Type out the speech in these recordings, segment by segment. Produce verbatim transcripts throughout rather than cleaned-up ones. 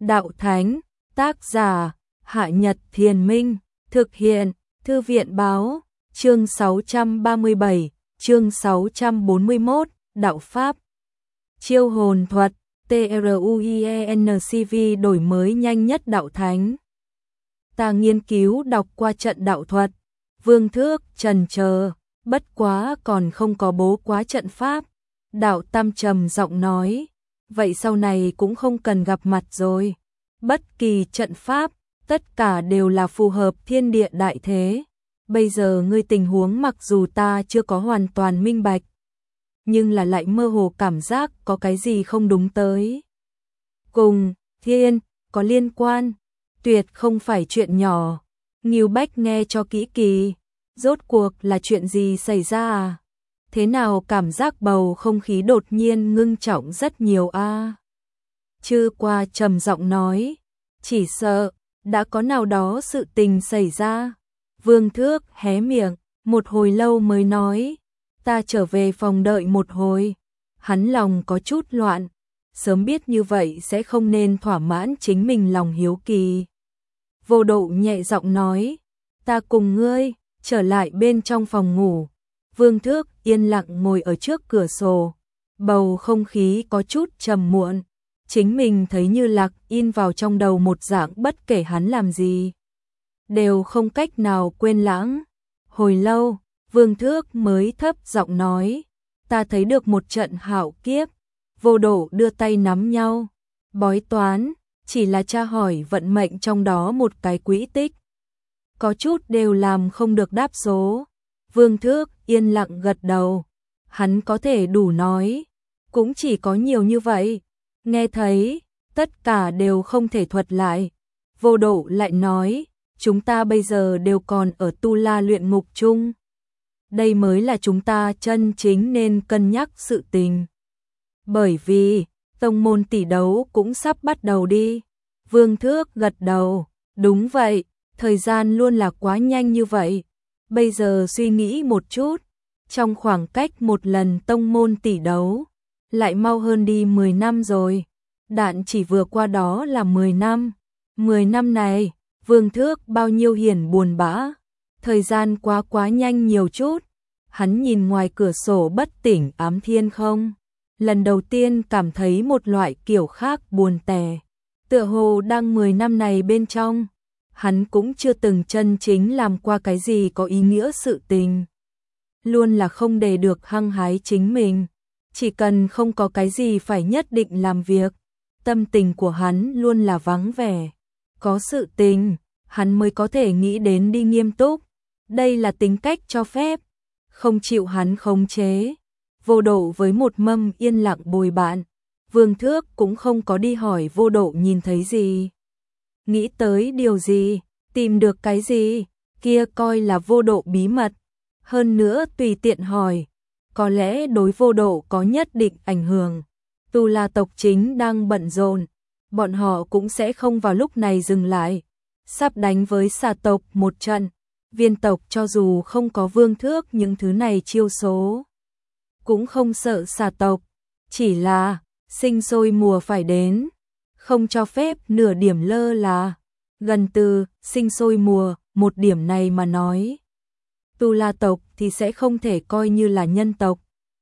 Đạo Thánh, tác giả, Hạ Nhật Thiền Minh, thực hiện, Thư viện Báo, chương sáu trăm ba mươi bảy, chương sáu trăm bốn mươi mốt, Đạo Pháp. Chiêu hồn thuật, TRUIENCV đổi mới nhanh nhất Đạo Thánh. Ta nghiên cứu đọc qua trận đạo thuật, Vương Thước trần chờ, bất quá còn không có bố quá trận pháp. Đạo Tam trầm giọng nói, vậy sau này cũng không cần gặp mặt rồi. Bất kỳ trận pháp, tất cả đều là phù hợp thiên địa đại thế. Bây giờ ngươi tình huống mặc dù ta chưa có hoàn toàn minh bạch, nhưng là lại mơ hồ cảm giác có cái gì không đúng tới. Cùng, thiên, có liên quan, tuyệt không phải chuyện nhỏ. Ngưu Bách nghe cho kỹ kỳ, rốt cuộc là chuyện gì xảy ra à? Thế nào cảm giác bầu không khí đột nhiên ngưng trọng rất nhiều a? À? Chư Qua trầm giọng nói, chỉ sợ đã có nào đó sự tình xảy ra. Vương Thước hé miệng, một hồi lâu mới nói, ta trở về phòng đợi một hồi. Hắn lòng có chút loạn, sớm biết như vậy sẽ không nên thỏa mãn chính mình lòng hiếu kỳ. Vô Độ nhẹ giọng nói, ta cùng ngươi trở lại bên trong phòng ngủ. Vương Thước yên lặng ngồi ở trước cửa sổ, bầu không khí có chút trầm muộn, chính mình thấy như lạc in vào trong đầu một dạng, bất kể hắn làm gì đều không cách nào quên lãng. Hồi lâu, Vương Thước mới thấp giọng nói, ta thấy được một trận hạo kiếp. Vô Độ đưa tay nắm nhau, bói toán, chỉ là tra hỏi vận mệnh trong đó một cái quỹ tích. Có chút đều làm không được đáp số. Vương Thước yên lặng gật đầu, hắn có thể đủ nói, cũng chỉ có nhiều như vậy. Nghe thấy, tất cả đều không thể thuật lại. Vô Độ lại nói, chúng ta bây giờ đều còn ở tu la luyện ngục chung. Đây mới là chúng ta chân chính nên cân nhắc sự tình. Bởi vì, tông môn tỷ đấu cũng sắp bắt đầu đi. Vương Thước gật đầu, đúng vậy, thời gian luôn là quá nhanh như vậy. Bây giờ suy nghĩ một chút, trong khoảng cách một lần tông môn tỷ đấu, lại mau hơn đi mười năm rồi. Đạn chỉ vừa qua đó là mười năm. mười năm này, Vương Thước bao nhiêu hiển buồn bã. Thời gian quá quá nhanh nhiều chút. Hắn nhìn ngoài cửa sổ bất tỉnh ám thiên không. Lần đầu tiên cảm thấy một loại kiểu khác buồn tẻ. Tựa hồ đang mười năm này bên trong, hắn cũng chưa từng chân chính làm qua cái gì có ý nghĩa sự tình. Luôn là không để được hăng hái chính mình. Chỉ cần không có cái gì phải nhất định làm việc, tâm tình của hắn luôn là vắng vẻ. Có sự tình, hắn mới có thể nghĩ đến đi nghiêm túc. Đây là tính cách cho phép, không chịu hắn khống chế. Vô Độ với một mâm yên lặng bồi bạn. Vương Thước cũng không có đi hỏi Vô Độ nhìn thấy gì, nghĩ tới điều gì, tìm được cái gì, kia coi là Vô Độ bí mật. Hơn nữa tùy tiện hỏi, có lẽ đối Vô Độ có nhất định ảnh hưởng. Tu La tộc chính đang bận rộn, bọn họ cũng sẽ không vào lúc này dừng lại. Sắp đánh với Xà tộc một trận, Viên tộc cho dù không có Vương Thước những thứ này chiêu số, cũng không sợ Xà tộc, chỉ là sinh sôi mùa phải đến, không cho phép nửa điểm lơ là. Gần từ sinh sôi mùa, một điểm này mà nói, Tu La tộc thì sẽ không thể coi như là nhân tộc.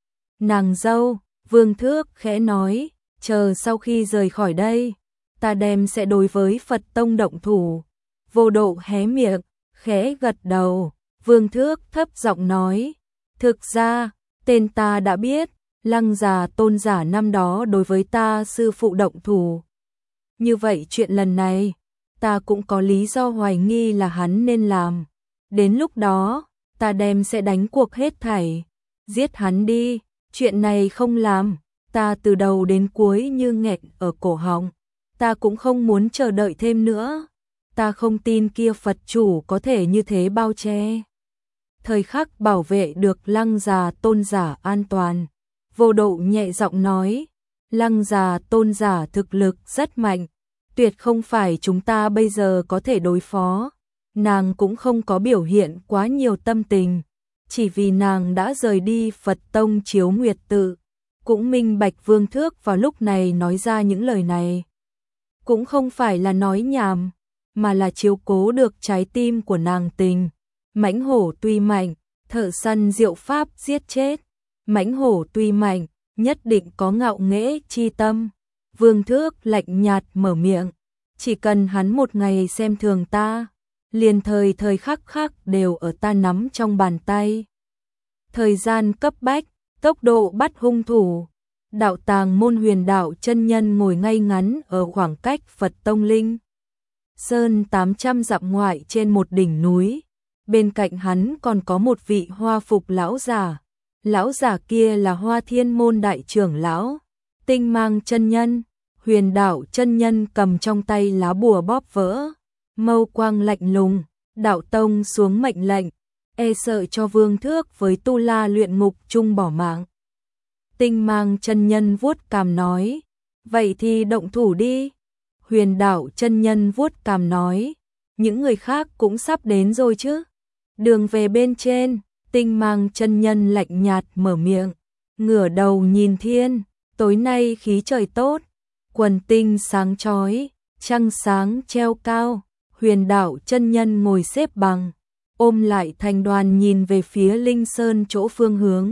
Nàng dâu, Vương Thước khẽ nói, chờ sau khi rời khỏi đây, ta đem sẽ đối với Phật tông động thủ. Vô Độ hé miệng, khẽ gật đầu. Vương Thước thấp giọng nói, thực ra, tên ta đã biết, Lăng già tôn giả năm đó đối với ta sư phụ động thủ. Như vậy chuyện lần này, ta cũng có lý do hoài nghi là hắn nên làm. Đến lúc đó, ta đem sẽ đánh cuộc hết thảy, giết hắn đi. Chuyện này không làm, ta từ đầu đến cuối như nghẹn ở cổ họng. Ta cũng không muốn chờ đợi thêm nữa. Ta không tin kia Phật chủ có thể như thế bao che, thời khắc bảo vệ được Lăng già tôn giả an toàn. Vô Độ nhẹ giọng nói, Lăng già tôn giả thực lực rất mạnh, tuyệt không phải chúng ta bây giờ có thể đối phó. Nàng cũng không có biểu hiện quá nhiều tâm tình, chỉ vì nàng đã rời đi Phật tông Chiếu Nguyệt tự, cũng minh bạch Vương Thước vào lúc này nói ra những lời này cũng không phải là nói nhảm, mà là chiếu cố được trái tim của nàng tình. Mãnh hổ tuy mạnh, thợ săn diệu pháp giết chết. Mãnh hổ tuy mạnh, nhất định có ngạo nghễ chi tâm. Vương Thước lạnh nhạt mở miệng, chỉ cần hắn một ngày xem thường ta, liền thời thời khắc khắc đều ở ta nắm trong bàn tay. Thời gian cấp bách, tốc độ bắt hung thủ. Đạo Tàng Môn Huyền Đạo chân nhân ngồi ngay ngắn ở khoảng cách Phật Tông Linh Sơn tám trăm dặm ngoại trên một đỉnh núi. Bên cạnh hắn còn có một vị hoa phục lão giả. Lão giả kia là Hoa Thiên Môn đại trưởng lão, Tinh Mang chân nhân. Huyền Đạo chân nhân cầm trong tay lá bùa bóp vỡ, mâu quang lạnh lùng, đạo tông xuống mệnh lệnh, e sợ cho Vương Thước với Tu La luyện ngục chung bỏ mạng. Tinh Mang chân nhân vuốt cằm nói, vậy thì động thủ đi. Huyền Đạo chân nhân vuốt cằm nói, những người khác cũng sắp đến rồi chứ. Đường về bên trên, Tinh Mang chân nhân lạnh nhạt mở miệng, ngửa đầu nhìn thiên, tối nay khí trời tốt, quần tinh sáng chói, trăng sáng treo cao. Huyền Đạo chân nhân ngồi xếp bằng, ôm lại thành đoàn nhìn về phía Linh Sơn chỗ phương hướng.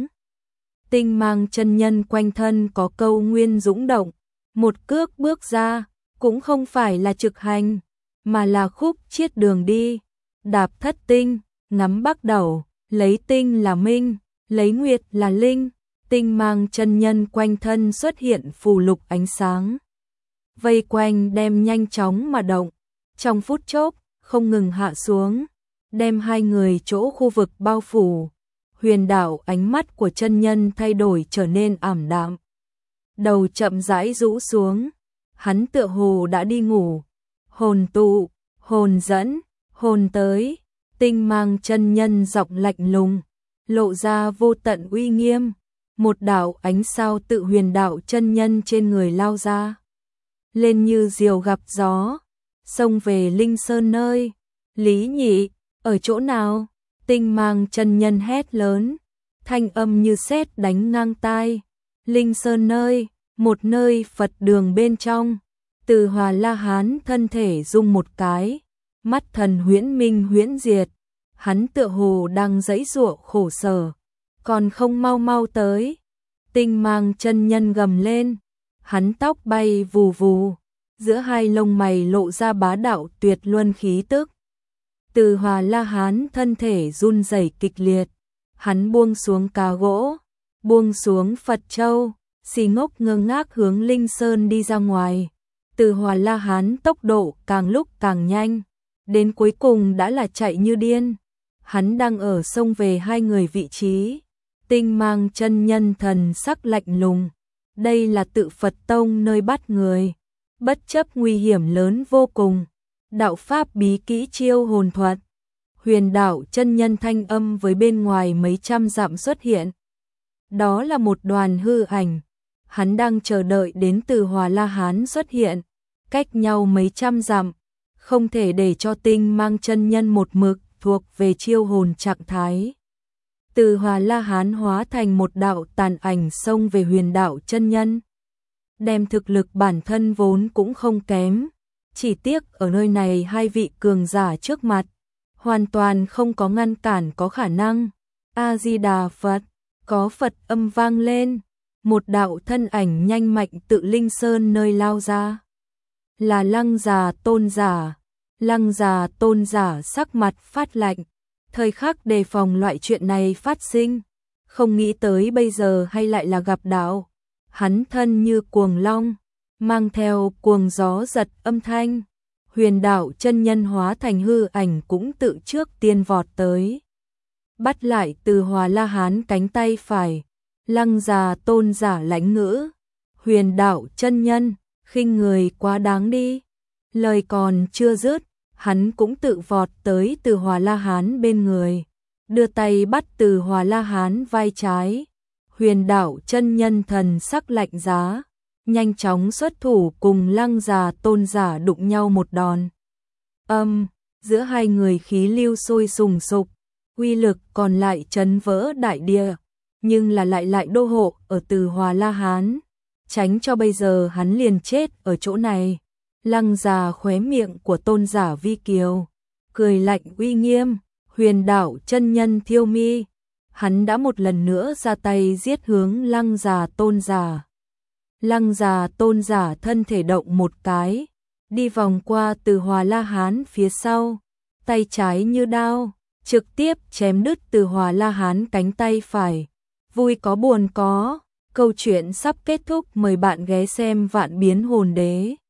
Tinh Mang chân nhân quanh thân có câu nguyên dũng động, một cước bước ra, cũng không phải là trực hành, mà là khúc chiết đường đi. Đạp thất tinh, ngắm bắc đầu, lấy tinh là minh, lấy nguyệt là linh. Tinh Mang chân nhân quanh thân xuất hiện phù lục ánh sáng, vây quanh đem nhanh chóng mà động, trong phút chốc không ngừng hạ xuống, đem hai người chỗ khu vực bao phủ. Huyền Đạo ánh mắt của chân nhân thay đổi trở nên ảm đạm, đầu chậm rãi rũ xuống, hắn tựa hồ đã đi ngủ. Hồn tụ, hồn dẫn, hồn tới. Tinh Mang chân nhân giọng lạnh lùng, lộ ra vô tận uy nghiêm. Một đạo ánh sao tự Huyền Đạo chân nhân trên người lao ra, lên như diều gặp gió, xông về Linh Sơn nơi. Lý Nhị, ở chỗ nào? Tinh Mang chân nhân hét lớn, thanh âm như sét đánh ngang tai. Linh Sơn nơi, một nơi Phật đường bên trong. Từ Hòa La Hán thân thể rung một cái, mắt thần huyễn minh huyễn diệt, hắn tựa hồ đang giãy giụa khổ sở, còn không mau mau tới. Tinh Mang chân nhân gầm lên, hắn tóc bay vù vù, giữa hai lông mày lộ ra bá đạo tuyệt luân khí tức. Từ Hòa La Hán thân thể run rẩy kịch liệt, hắn buông xuống cà gỗ, buông xuống Phật châu, xì ngốc ngơ ngác hướng Linh Sơn đi ra ngoài. Từ Hòa La Hán tốc độ càng lúc càng nhanh, đến cuối cùng đã là chạy như điên. Hắn đang ở sông về hai người vị trí. Tinh Mang chân nhân thần sắc lạnh lùng, đây là tự Phật tông nơi bắt người, bất chấp nguy hiểm lớn vô cùng. Đạo pháp bí kỹ chiêu hồn thuật. Huyền Đạo chân nhân thanh âm với bên ngoài mấy trăm dặm xuất hiện. Đó là một đoàn hư ảnh, hắn đang chờ đợi đến Từ Hòa La Hán xuất hiện, cách nhau mấy trăm dặm, không thể để cho Tinh Mang chân nhân một mực thuộc về chiêu hồn trạng thái. Từ Hòa La Hán hóa thành một đạo tàn ảnh xông về Huyền Đạo chân nhân, đem thực lực bản thân vốn cũng không kém, chỉ tiếc ở nơi này hai vị cường giả trước mặt, hoàn toàn không có ngăn cản có khả năng. A Di Đà Phật, có Phật âm vang lên, một đạo thân ảnh nhanh mạnh tự Linh Sơn nơi lao ra, là Lăng Già Tôn giả. Lăng Già Tôn giả sắc mặt phát lạnh, thời khắc đề phòng loại chuyện này phát sinh, không nghĩ tới bây giờ hay lại là gặp đạo. Hắn thân như cuồng long, mang theo cuồng gió giật âm thanh. Huyền Đạo chân nhân hóa thành hư ảnh cũng tự trước tiên vọt tới, bắt lại Từ Hòa La Hán cánh tay phải. Lăng Già Tôn giả lãnh ngữ, Huyền Đạo chân nhân, khinh người quá đáng đi. Lời còn chưa dứt, hắn cũng tự vọt tới Từ Hòa La Hán bên người, đưa tay bắt Từ Hòa La Hán vai trái. Huyền Đạo chân nhân thần sắc lạnh giá, nhanh chóng xuất thủ cùng Lăng Già Tôn giả đụng nhau một đòn. Âm, giữa hai người khí lưu sôi sùng sục, uy lực còn lại chấn vỡ đại địa, nhưng là lại lại đô hộ ở Từ Hòa La Hán, tránh cho bây giờ hắn liền chết ở chỗ này. Lăng già khóe miệng của Tôn giả Vi Kiều cười lạnh uy nghiêm, huyền đảo chân nhân thiêu mi. Hắn đã một lần nữa ra tay giết hướng lăng già Tôn giả. Lăng già Tôn giả thân thể động một cái, đi vòng qua Từ Hòa La Hán phía sau, tay trái như đao, trực tiếp chém đứt Từ Hòa La Hán cánh tay phải. Vui có buồn có, câu chuyện sắp kết thúc, mời bạn ghé xem Vạn Biến Hồn Đế.